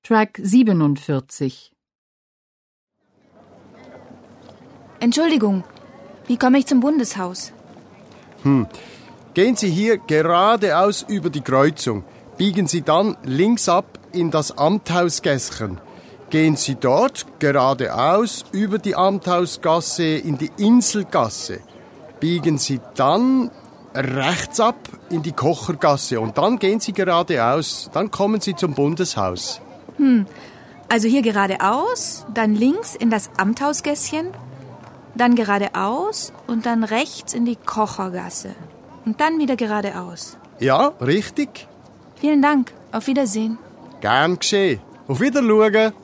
Track 47. Entschuldigung, wie komme ich zum Bundeshaus? Gehen Sie hier geradeaus über die Kreuzung. Biegen Sie dann links ab in das Amthausgässchen. Gehen Sie dort geradeaus über die Amthausgasse in die Inselgasse. Biegen Sie dann rechts ab in die Kochergasse und dann gehen Sie geradeaus. Dann kommen Sie zum Bundeshaus. Also hier geradeaus, dann links in das Amthausgässchen, dann geradeaus und dann rechts in die Kochergasse. Und dann wieder geradeaus. Ja, richtig. Vielen Dank. Auf Wiedersehen. Gern geschehen. Auf Wiedersehen.